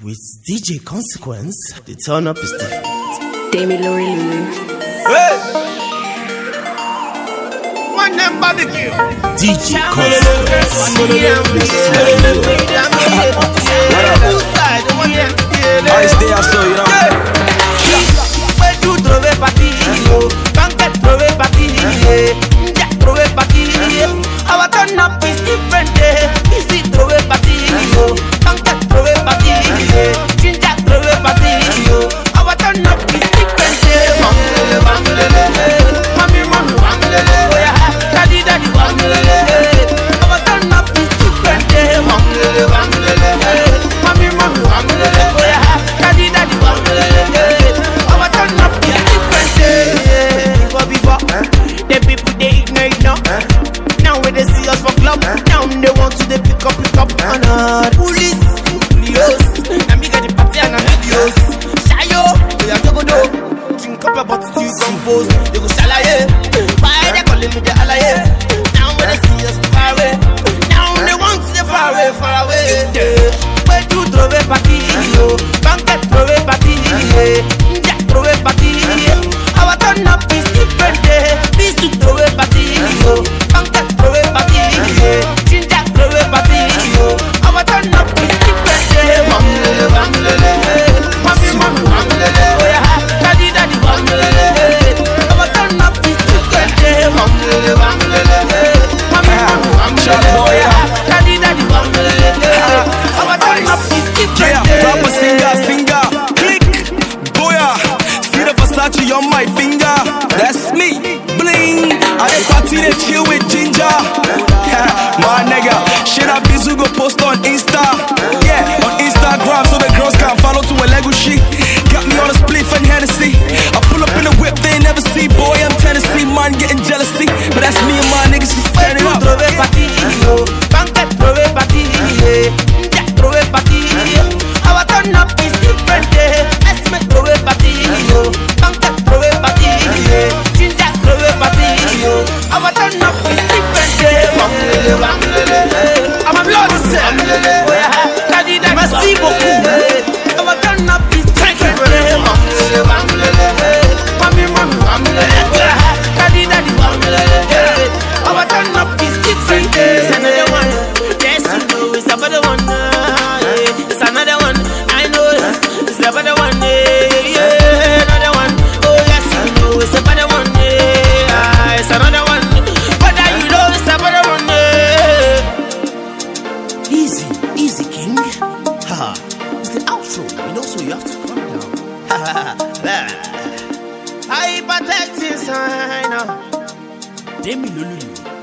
with DJ Consequence, the turn up is different. Demi Lorelu. Hey! One name barbecue. DJ Consequence. I stay up so you know. Where you throw a party, can't get throw a party, throw a party. Our turn up is different, easy throw a party, can't get throw a party, ginger throw a party. Our turn up is different, mommy, daddy, our turn up is different, mommy, daddy, our turn up is different. Before the people they ignore. Now when they see us for club, now they want to they pick up on police, and me get the party and videos. Shayo, we are Togodo. Drink up your bottle till you compose. They go shalaye, why they calling me the alaye? Now when they see us far away, now they want to they far away. Where you throw a party, can't get throw a party, yeah, throw a party. Our turn up is different, please to throw a party, can't get throw a party, ginger throw a party. Our turn up is different, mommy, daddy, our turn up is different, mommy, daddy, our turn up is different. Rapper, singer, click, boya. See the Versace on my finger. That's me, bling. I party they chill with ginger. My nigga, shit I bizu go post on Insta. Yeah, on Instagram so the girls can follow to a Lego shit. Got me on a spliff and Hennessy. I pull up in the whip they never see. Boy, I'm Tennessee, man getting jealousy. But that's me and my niggas just standing up. Throw a party, banquet throw a party, yeah, throw a party. Our turn up is different, let's make throw a party, banquet throw a party, ginger throw a party. Our turn up is different, I'm a blood daddy, merci beaucoup. Our turn up is different, daddy, our turn up is different. It's another one, yes you know it's another one. It's another one, I know it's another one. Another one, oh yes you know it's another one. It's another one, but you know it's another one. Easy, King. Ha, it's the outro, you know, so you have to calm down. Hypertext inside now. Demi Lorelu.